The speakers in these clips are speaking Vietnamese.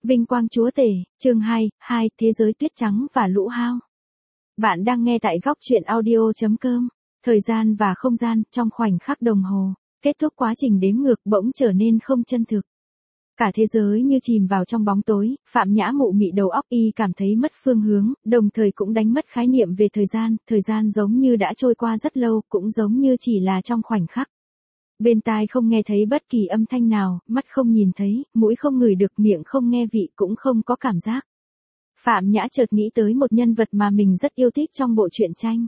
Vinh quang chúa tể, chương 2, thế giới tuyết trắng và lũ hao. Bạn đang nghe tại góc truyện audio.com. Thời gian và không gian, trong khoảnh khắc đồng hồ, kết thúc quá trình đếm ngược bỗng trở nên không chân thực. Cả thế giới như chìm vào trong bóng tối, Phạm Nhã mụ mị đầu óc y cảm thấy mất phương hướng, đồng thời cũng đánh mất khái niệm về thời gian giống như đã trôi qua rất lâu, cũng giống như chỉ là trong khoảnh khắc. Bên tai không nghe thấy bất kỳ âm thanh nào, mắt không nhìn thấy, mũi không ngửi được, miệng không nghe vị, cũng không có cảm giác. Phạm Nhã chợt nghĩ tới một nhân vật mà mình rất yêu thích trong bộ truyện tranh.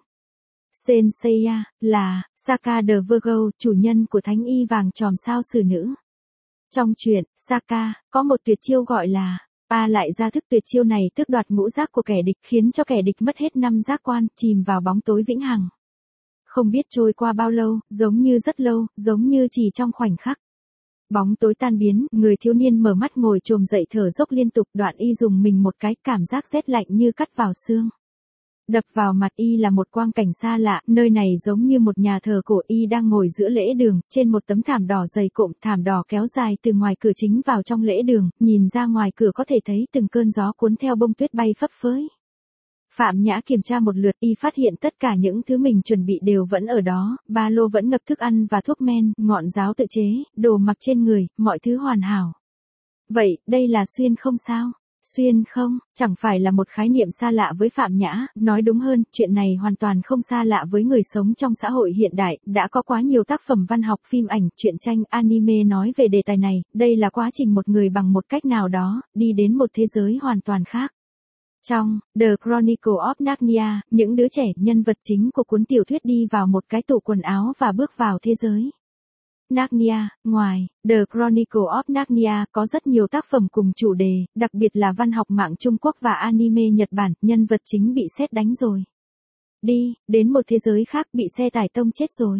Senseiya, là Saka the Virgo, chủ nhân của thánh y vàng tròm sao sử nữ. Trong truyện, Saka có một tuyệt chiêu gọi là lại ra thức tuyệt chiêu này tước đoạt ngũ giác của kẻ địch, khiến cho kẻ địch mất hết 5 giác quan, chìm vào bóng tối vĩnh hằng. Không biết trôi qua bao lâu, giống như rất lâu, giống như chỉ trong khoảnh khắc. Bóng tối tan biến, người thiếu niên mở mắt ngồi chồm dậy thở dốc liên tục, đoạn y dùng mình một cái, cảm giác rét lạnh như cắt vào xương. Đập vào mặt y là một quang cảnh xa lạ, nơi này giống như một nhà thờ cổ, y đang ngồi giữa lễ đường, trên một tấm thảm đỏ dày cộm, thảm đỏ kéo dài từ ngoài cửa chính vào trong lễ đường, nhìn ra ngoài cửa có thể thấy từng cơn gió cuốn theo bông tuyết bay phấp phới. Phạm Nhã kiểm tra một lượt, y phát hiện tất cả những thứ mình chuẩn bị đều vẫn ở đó, ba lô vẫn ngập thức ăn và thuốc men, ngọn giáo tự chế, đồ mặc trên người, mọi thứ hoàn hảo. Vậy, đây là xuyên không sao? Xuyên không, chẳng phải là một khái niệm xa lạ với Phạm Nhã, nói đúng hơn, chuyện này hoàn toàn không xa lạ với người sống trong xã hội hiện đại, đã có quá nhiều tác phẩm văn học, phim ảnh, truyện tranh, anime nói về đề tài này, đây là quá trình một người bằng một cách nào đó, đi đến một thế giới hoàn toàn khác. Trong The Chronicle of Narnia, những đứa trẻ, nhân vật chính của cuốn tiểu thuyết đi vào một cái tủ quần áo và bước vào thế giới Narnia. Ngoài The Chronicle of Narnia có rất nhiều tác phẩm cùng chủ đề, đặc biệt là văn học mạng Trung Quốc và anime Nhật Bản, nhân vật chính bị sét đánh rồi. Đi, đến một thế giới khác, bị xe tải tông chết rồi.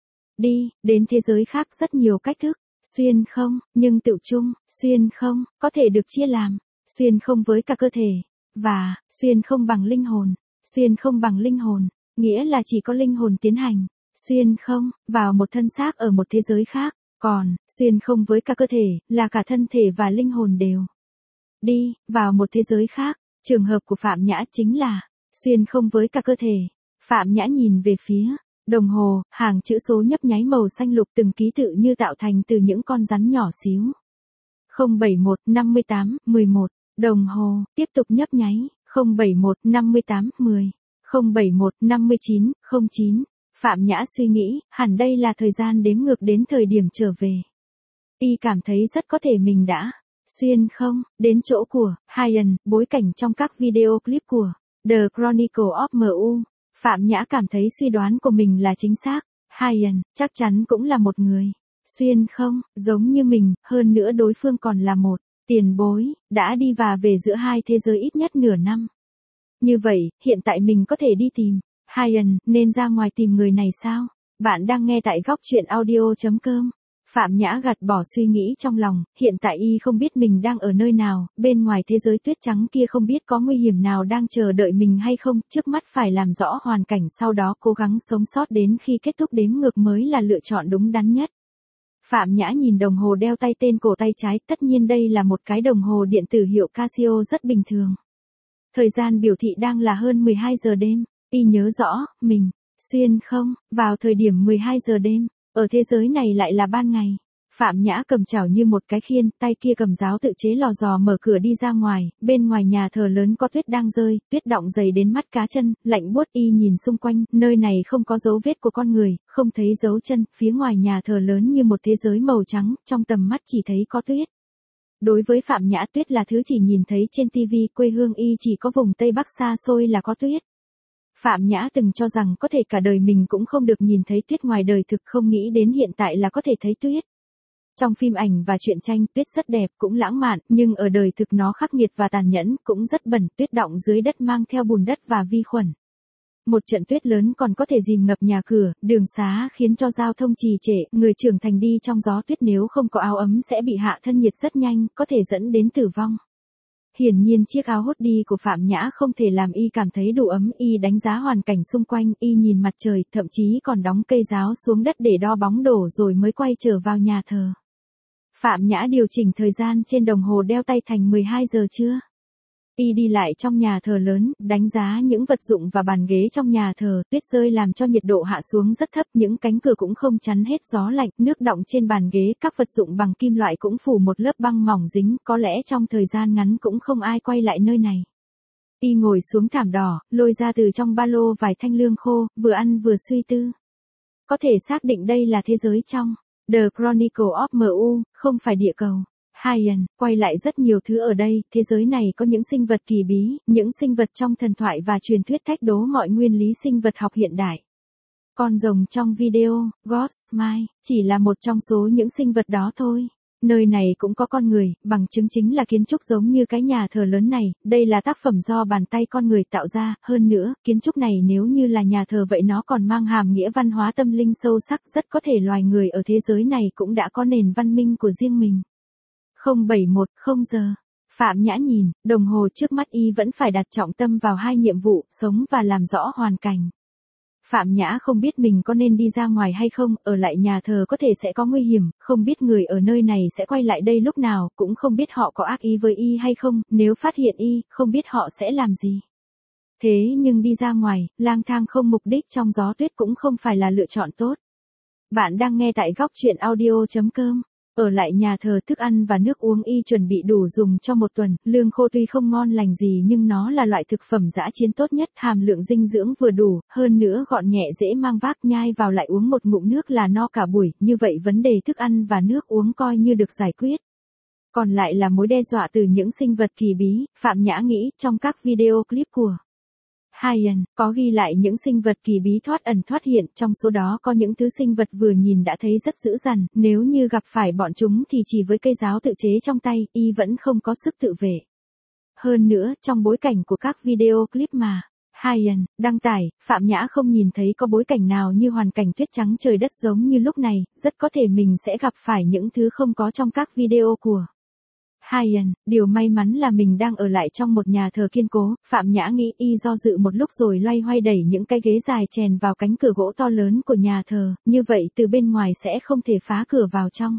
Đi, đến thế giới khác rất nhiều cách thức, xuyên không, nhưng tự chung, xuyên không, có thể được chia làm, xuyên không với cả cơ thể. Và, xuyên không bằng linh hồn. Xuyên không bằng linh hồn, nghĩa là chỉ có linh hồn tiến hành. Xuyên không, vào một thân xác ở một thế giới khác. Còn, xuyên không với cả cơ thể, là cả thân thể và linh hồn đều. Đi, vào một thế giới khác. Trường hợp của Phạm Nhã chính là, xuyên không với cả cơ thể. Phạm Nhã nhìn về phía đồng hồ, hàng chữ số nhấp nháy màu xanh lục, từng ký tự như tạo thành từ những con rắn nhỏ xíu. 071, 58, 11. Đồng hồ, tiếp tục nhấp nháy, 071, 58, 10, 071, 59, 09. Phạm Nhã suy nghĩ, hẳn đây là thời gian đếm ngược đến thời điểm trở về. Y cảm thấy rất có thể mình đã xuyên không, đến chỗ của Hyan, bối cảnh trong các video clip của The Chronicle of MU. Phạm Nhã cảm thấy suy đoán của mình là chính xác, Hyan, chắc chắn cũng là một người xuyên không, giống như mình, hơn nữa đối phương còn là một tiền bối, đã đi và về giữa hai thế giới ít nhất nửa năm. Như vậy, hiện tại mình có thể đi tìm Hyan, nên ra ngoài tìm người này sao? Bạn đang nghe tại góc truyện audio.com. Phạm Nhã gạt bỏ suy nghĩ trong lòng, hiện tại y không biết mình đang ở nơi nào, bên ngoài thế giới tuyết trắng kia không biết có nguy hiểm nào đang chờ đợi mình hay không, trước mắt phải làm rõ hoàn cảnh, sau đó cố gắng sống sót đến khi kết thúc đếm ngược mới là lựa chọn đúng đắn nhất. Phạm Nhã nhìn đồng hồ đeo tay tên cổ tay trái, tất nhiên đây là một cái đồng hồ điện tử hiệu Casio rất bình thường. Thời gian biểu thị đang là hơn 12 giờ đêm, y nhớ rõ, mình xuyên không, vào thời điểm 12 giờ đêm, ở thế giới này lại là ban ngày. Phạm Nhã cầm chảo như một cái khiên, tay kia cầm giáo tự chế lò giò, mở cửa đi ra ngoài, bên ngoài nhà thờ lớn có tuyết đang rơi, tuyết đọng dày đến mắt cá chân, lạnh buốt. Y nhìn xung quanh, nơi này không có dấu vết của con người, không thấy dấu chân, phía ngoài nhà thờ lớn như một thế giới màu trắng, trong tầm mắt chỉ thấy có tuyết. Đối với Phạm Nhã, tuyết là thứ chỉ nhìn thấy trên TV, quê hương y chỉ có vùng Tây Bắc xa xôi là có tuyết. Phạm Nhã từng cho rằng có thể cả đời mình cũng không được nhìn thấy tuyết ngoài đời thực, không nghĩ đến hiện tại là có thể thấy tuyết. Trong phim ảnh và truyện tranh, tuyết rất đẹp, cũng lãng mạn, nhưng ở đời thực nó khắc nghiệt và tàn nhẫn, cũng rất bẩn, tuyết đọng dưới đất mang theo bùn đất và vi khuẩn. Một trận tuyết lớn còn có thể dìm ngập nhà cửa, đường xá, khiến cho giao thông trì trệ, người trưởng thành đi trong gió tuyết nếu không có áo ấm sẽ bị hạ thân nhiệt rất nhanh, có thể dẫn đến tử vong. Hiển nhiên chiếc áo hoodie của Phạm Nhã không thể làm y cảm thấy đủ ấm, y đánh giá hoàn cảnh xung quanh, y nhìn mặt trời, thậm chí còn đóng cây giáo xuống đất để đo bóng đổ rồi mới quay trở vào nhà thờ. Phạm Nhã điều chỉnh thời gian trên đồng hồ đeo tay thành 12 giờ trưa. Y đi lại trong nhà thờ lớn, đánh giá những vật dụng và bàn ghế trong nhà thờ, tuyết rơi làm cho nhiệt độ hạ xuống rất thấp, những cánh cửa cũng không chắn hết gió lạnh, nước đọng trên bàn ghế, các vật dụng bằng kim loại cũng phủ một lớp băng mỏng dính, có lẽ trong thời gian ngắn cũng không ai quay lại nơi này. Y ngồi xuống thảm đỏ, lôi ra từ trong ba lô vài thanh lương khô, vừa ăn vừa suy tư. Có thể xác định đây là thế giới trong The Chronicle of MU, không phải địa cầu. Hyen, quay lại rất nhiều thứ ở đây, thế giới này có những sinh vật kỳ bí, những sinh vật trong thần thoại và truyền thuyết thách đố mọi nguyên lý sinh vật học hiện đại. Con rồng trong video, God's Smile, chỉ là một trong số những sinh vật đó thôi. Nơi này cũng có con người, bằng chứng chính là kiến trúc giống như cái nhà thờ lớn này, đây là tác phẩm do bàn tay con người tạo ra, hơn nữa, kiến trúc này nếu như là nhà thờ vậy nó còn mang hàm nghĩa văn hóa tâm linh sâu sắc, rất có thể loài người ở thế giới này cũng đã có nền văn minh của riêng mình. 0710 giờ. Phạm Nhã nhìn, đồng hồ trước mắt y vẫn phải đặt trọng tâm vào hai nhiệm vụ, sống và làm rõ hoàn cảnh. Phạm Nhã không biết mình có nên đi ra ngoài hay không, ở lại nhà thờ có thể sẽ có nguy hiểm, không biết người ở nơi này sẽ quay lại đây lúc nào, cũng không biết họ có ác ý với y hay không, nếu phát hiện y, không biết họ sẽ làm gì. Thế nhưng đi ra ngoài, lang thang không mục đích trong gió tuyết cũng không phải là lựa chọn tốt. Bạn đang nghe tại góc truyện audio.com. Ở lại nhà thờ, thức ăn và nước uống y chuẩn bị đủ dùng cho một tuần, lương khô tuy không ngon lành gì nhưng nó là loại thực phẩm dã chiến tốt nhất, hàm lượng dinh dưỡng vừa đủ, hơn nữa gọn nhẹ dễ mang vác, nhai vào lại uống một ngụm nước là no cả buổi, như vậy vấn đề thức ăn và nước uống coi như được giải quyết. Còn lại là mối đe dọa từ những sinh vật kỳ bí, Phạm Nhã nghĩ, trong các video clip của Hyen, có ghi lại những sinh vật kỳ bí thoát ẩn thoát hiện, trong số đó có những thứ sinh vật vừa nhìn đã thấy rất dữ dằn, nếu như gặp phải bọn chúng thì chỉ với cây giáo tự chế trong tay, y vẫn không có sức tự vệ. Hơn nữa, trong bối cảnh của các video clip mà Hyen đăng tải, Phạm Nhã không nhìn thấy có bối cảnh nào như hoàn cảnh tuyết trắng trời đất giống như lúc này, rất có thể mình sẽ gặp phải những thứ không có trong các video của Hyen. Điều may mắn là mình đang ở lại trong một nhà thờ kiên cố, Phạm Nhã nghĩ, y do dự một lúc rồi loay hoay đẩy những cái ghế dài chèn vào cánh cửa gỗ to lớn của nhà thờ, như vậy từ bên ngoài sẽ không thể phá cửa vào trong.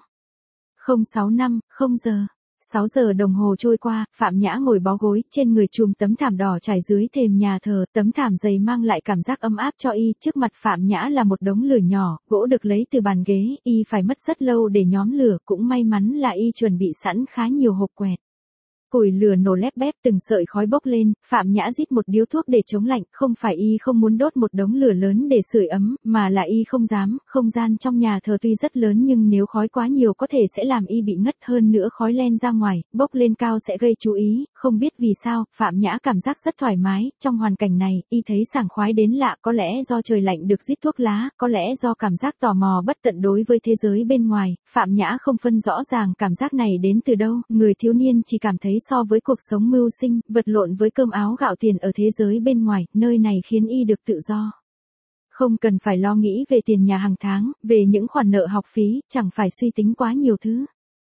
0650 giờ. 6 giờ đồng hồ trôi qua, Phạm Nhã ngồi bó gối, trên người trùm tấm thảm đỏ trải dưới thềm nhà thờ, tấm thảm dày mang lại cảm giác ấm áp cho y, trước mặt Phạm Nhã là một đống lửa nhỏ, gỗ được lấy từ bàn ghế, y phải mất rất lâu để nhóm lửa, cũng may mắn là y chuẩn bị sẵn khá nhiều hộp quẹt. Củi lửa nổ lép bép, từng sợi khói bốc lên, Phạm Nhã rít một điếu thuốc để chống lạnh, không phải y không muốn đốt một đống lửa lớn để sưởi ấm, mà là y không dám, không gian trong nhà thờ tuy rất lớn nhưng nếu khói quá nhiều có thể sẽ làm y bị ngất, hơn nữa khói len ra ngoài, bốc lên cao sẽ gây chú ý, không biết vì sao, Phạm Nhã cảm giác rất thoải mái, trong hoàn cảnh này, y thấy sảng khoái đến lạ, có lẽ do trời lạnh được rít thuốc lá, có lẽ do cảm giác tò mò bất tận đối với thế giới bên ngoài, Phạm Nhã không phân rõ ràng cảm giác này đến từ đâu, người thiếu niên chỉ cảm thấy so với cuộc sống mưu sinh, vật lộn với cơm áo gạo tiền ở thế giới bên ngoài, nơi này khiến y được tự do. Không cần phải lo nghĩ về tiền nhà hàng tháng, về những khoản nợ học phí, chẳng phải suy tính quá nhiều thứ.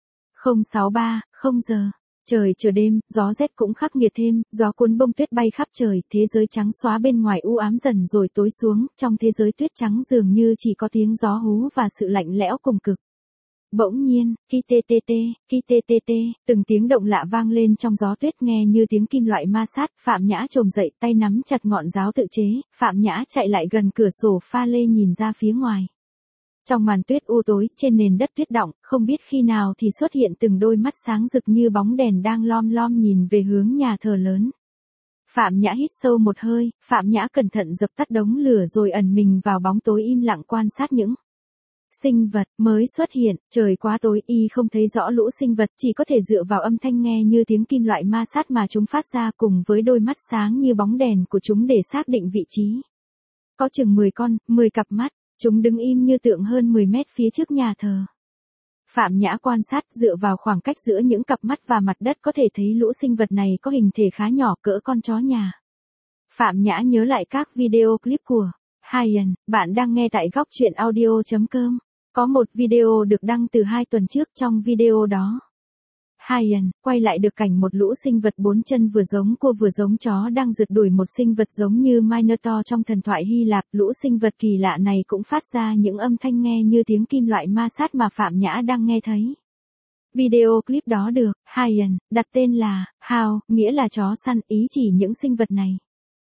0630 giờ. Trời trở đêm, gió rét cũng khắc nghiệt thêm, gió cuốn bông tuyết bay khắp trời, thế giới trắng xóa bên ngoài u ám dần rồi tối xuống, trong thế giới tuyết trắng dường như chỉ có tiếng gió hú và sự lạnh lẽo cùng cực. Bỗng nhiên, ki tê tê, từng tiếng động lạ vang lên trong gió tuyết nghe như tiếng kim loại ma sát, Phạm Nhã chồm dậy, tay nắm chặt ngọn giáo tự chế, Phạm Nhã chạy lại gần cửa sổ pha lê nhìn ra phía ngoài. Trong màn tuyết u tối, trên nền đất tuyết đọng, không biết khi nào thì xuất hiện từng đôi mắt sáng rực như bóng đèn đang lom lom nhìn về hướng nhà thờ lớn. Phạm Nhã hít sâu một hơi, Phạm Nhã cẩn thận dập tắt đống lửa rồi ẩn mình vào bóng tối im lặng quan sát những sinh vật mới xuất hiện, trời quá tối y không thấy rõ lũ sinh vật, chỉ có thể dựa vào âm thanh nghe như tiếng kim loại ma sát mà chúng phát ra cùng với đôi mắt sáng như bóng đèn của chúng để xác định vị trí. Có chừng 10 con, 10 cặp mắt, chúng đứng im như tượng hơn 10 mét phía trước nhà thờ. Phạm Nhã quan sát dựa vào khoảng cách giữa những cặp mắt và mặt đất có thể thấy lũ sinh vật này có hình thể khá nhỏ cỡ con chó nhà. Phạm Nhã nhớ lại các video clip của Hyen, bạn đang nghe tại góc truyện audio.com. Có một video được đăng từ 2 tuần trước, trong video đó Hyen quay lại được cảnh một lũ sinh vật 4 chân vừa giống cua vừa giống chó đang rượt đuổi một sinh vật giống như Minotaur trong thần thoại Hy Lạp. Lũ sinh vật kỳ lạ này cũng phát ra những âm thanh nghe như tiếng kim loại ma sát mà Phạm Nhã đang nghe thấy. Video clip đó được Hyan đặt tên là How, nghĩa là chó săn, ý chỉ những sinh vật này.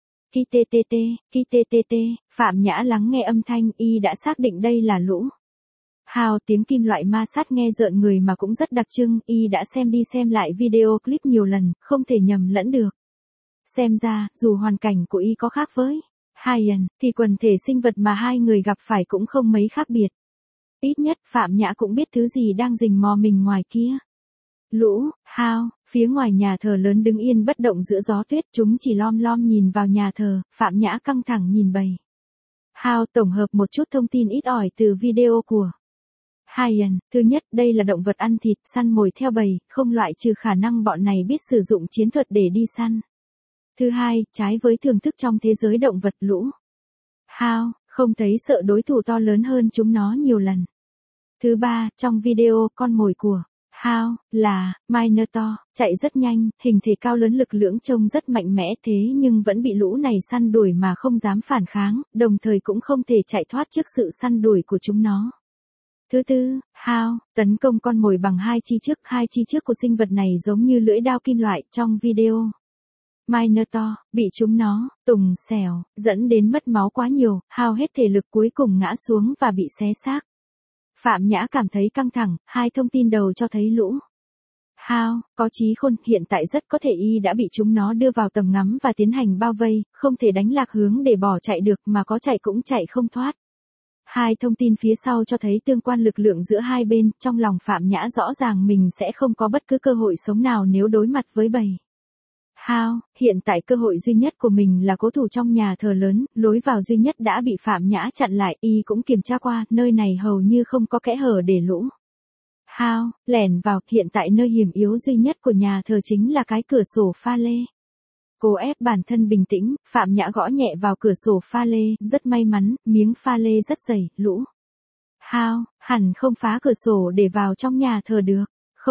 Kittt, Phạm Nhã lắng nghe âm thanh, y đã xác định đây là lũ. How, tiếng kim loại ma sát nghe rợn người mà cũng rất đặc trưng, y đã xem đi xem lại video clip nhiều lần, không thể nhầm lẫn được. Xem ra, dù hoàn cảnh của y có khác với Hyan, thì quần thể sinh vật mà hai người gặp phải cũng không mấy khác biệt. Ít nhất, Phạm Nhã cũng biết thứ gì đang rình mò mình ngoài kia. Lũ, How, phía ngoài nhà thờ lớn đứng yên bất động giữa gió tuyết, chúng chỉ lom lom nhìn vào nhà thờ, Phạm Nhã căng thẳng nhìn bầy. How tổng hợp một chút thông tin ít ỏi từ video của Hyan. Thứ nhất, đây là động vật ăn thịt, săn mồi theo bầy, không loại trừ khả năng bọn này biết sử dụng chiến thuật để đi săn. Thứ hai, trái với thưởng thức trong thế giới động vật, lũ How không thấy sợ đối thủ to lớn hơn chúng nó nhiều lần. Thứ ba, trong video, con mồi của How là Minotaur, chạy rất nhanh, hình thể cao lớn lực lưỡng trông rất mạnh mẽ, thế nhưng vẫn bị lũ này săn đuổi mà không dám phản kháng, đồng thời cũng không thể chạy thoát trước sự săn đuổi của chúng nó. Thứ tư, How tấn công con mồi bằng hai chi trước của sinh vật này giống như lưỡi dao kim loại trong video. Minotaur bị chúng nó tùng xẻo, dẫn đến mất máu quá nhiều, How hết thể lực cuối cùng ngã xuống và bị xé xác. Phạm Nhã cảm thấy căng thẳng, hai thông tin đầu cho thấy lũ How có trí khôn, hiện tại rất có thể y đã bị chúng nó đưa vào tầm ngắm và tiến hành bao vây, không thể đánh lạc hướng để bỏ chạy được, mà có chạy cũng chạy không thoát. Hai thông tin phía sau cho thấy tương quan lực lượng giữa hai bên, trong lòng Phạm Nhã rõ ràng mình sẽ không có bất cứ cơ hội sống nào nếu đối mặt với bầy How. Hiện tại cơ hội duy nhất của mình là cố thủ trong nhà thờ lớn, lối vào duy nhất đã bị Phạm Nhã chặn lại, y cũng kiểm tra qua, nơi này hầu như không có kẽ hở để lũ How lẻn vào, hiện tại nơi hiểm yếu duy nhất của nhà thờ chính là cái cửa sổ pha lê. Cố ép bản thân bình tĩnh, Phạm Nhã gõ nhẹ vào cửa sổ pha lê, rất may mắn, miếng pha lê rất dày, lũ How hẳn không phá cửa sổ để vào trong nhà thờ được.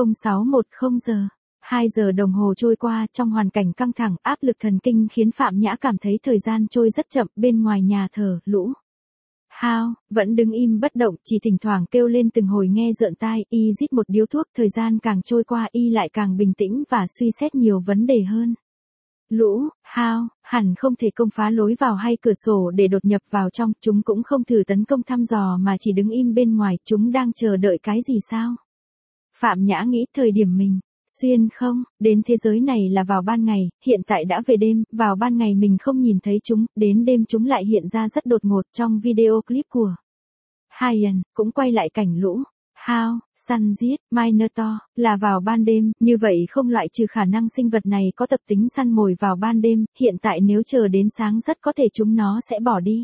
0610 giờ. 2 giờ đồng hồ trôi qua, trong hoàn cảnh căng thẳng, áp lực thần kinh khiến Phạm Nhã cảm thấy thời gian trôi rất chậm. Bên ngoài nhà thờ, lũ How vẫn đứng im bất động, chỉ thỉnh thoảng kêu lên từng hồi nghe rợn tai. Y rít một điếu thuốc, thời gian càng trôi qua y lại càng bình tĩnh và suy xét nhiều vấn đề hơn. Lũ How hẳn không thể công phá lối vào hay cửa sổ để đột nhập vào trong, chúng cũng không thử tấn công thăm dò mà chỉ đứng im bên ngoài, chúng đang chờ đợi cái gì sao? Phạm Nhã nghĩ thời điểm mình xuyên không đến thế giới này là vào ban ngày, hiện tại đã về đêm, vào ban ngày mình không nhìn thấy chúng, đến đêm chúng lại hiện ra rất đột ngột. Trong video clip của Hyan cũng quay lại cảnh lũ How săn giết Minotaur là vào ban đêm, như vậy không loại trừ khả năng sinh vật này có tập tính săn mồi vào ban đêm, hiện tại nếu chờ đến sáng rất có thể chúng nó sẽ bỏ đi.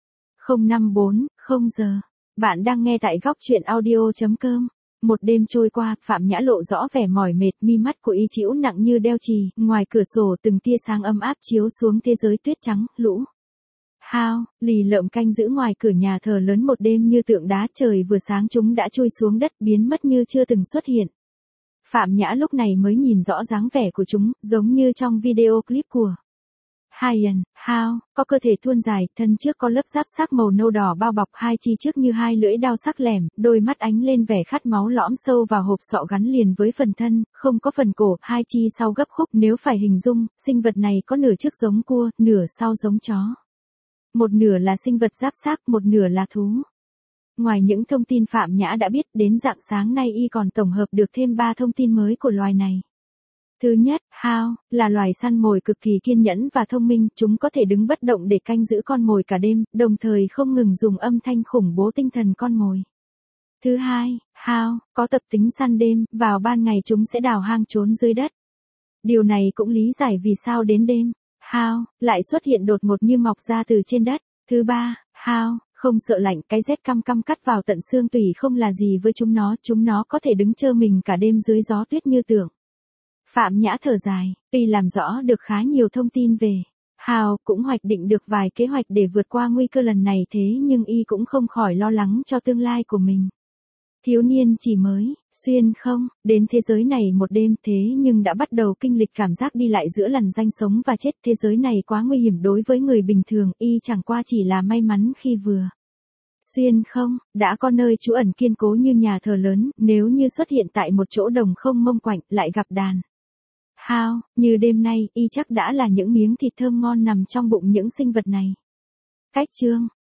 0540 giờ. Bạn đang nghe tại góc truyện audio.com. Một đêm trôi qua, Phạm Nhã lộ rõ vẻ mỏi mệt, mi mắt của y chĩu nặng như đeo chì, ngoài cửa sổ từng tia sáng ấm áp chiếu xuống thế giới tuyết trắng, lũ How lì lợm canh giữ ngoài cửa nhà thờ lớn một đêm như tượng đá, trời vừa sáng chúng đã chui xuống đất biến mất như chưa từng xuất hiện. Phạm Nhã lúc này mới nhìn rõ dáng vẻ của chúng, giống như trong video clip của Hyan. How có cơ thể thuôn dài, thân trước có lớp giáp xác màu nâu đỏ bao bọc, hai chi trước như hai lưỡi dao sắc lẻm, đôi mắt ánh lên vẻ khát máu lõm sâu vào hộp sọ gắn liền với phần thân, không có phần cổ, hai chi sau gấp khúc. Nếu phải hình dung, sinh vật này có nửa trước giống cua, nửa sau giống chó. Một nửa là sinh vật giáp xác, một nửa là thú. Ngoài những thông tin Phạm Nhã đã biết, đến rạng sáng nay y còn tổng hợp được thêm 3 thông tin mới của loài này. Thứ nhất, How là loài săn mồi cực kỳ kiên nhẫn và thông minh, chúng có thể đứng bất động để canh giữ con mồi cả đêm, đồng thời không ngừng dùng âm thanh khủng bố tinh thần con mồi. Thứ hai, How có tập tính săn đêm, vào ban ngày chúng sẽ đào hang trốn dưới đất. Điều này cũng lý giải vì sao đến đêm, How lại xuất hiện đột ngột như mọc ra từ trên đất. Thứ ba, How không sợ lạnh, cái rét căm căm cắt vào tận xương tủy không là gì với chúng nó có thể đứng trơ mình cả đêm dưới gió tuyết như tưởng. Phạm Nhã thở dài, tuy làm rõ được khá nhiều thông tin về How, cũng hoạch định được vài kế hoạch để vượt qua nguy cơ lần này, thế nhưng y cũng không khỏi lo lắng cho tương lai của mình. Thiếu niên chỉ mới xuyên không đến thế giới này một đêm, thế nhưng đã bắt đầu kinh lịch cảm giác đi lại giữa lằn ranh sống và chết. Thế giới này quá nguy hiểm đối với người bình thường, y chẳng qua chỉ là may mắn khi vừa Xuyên không, đã có nơi trú ẩn kiên cố như nhà thờ lớn, nếu như xuất hiện tại một chỗ đồng không mông quạnh, lại gặp đàn hao, như đêm nay, y chắc đã là những miếng thịt thơm ngon nằm trong bụng những sinh vật này. Cách chương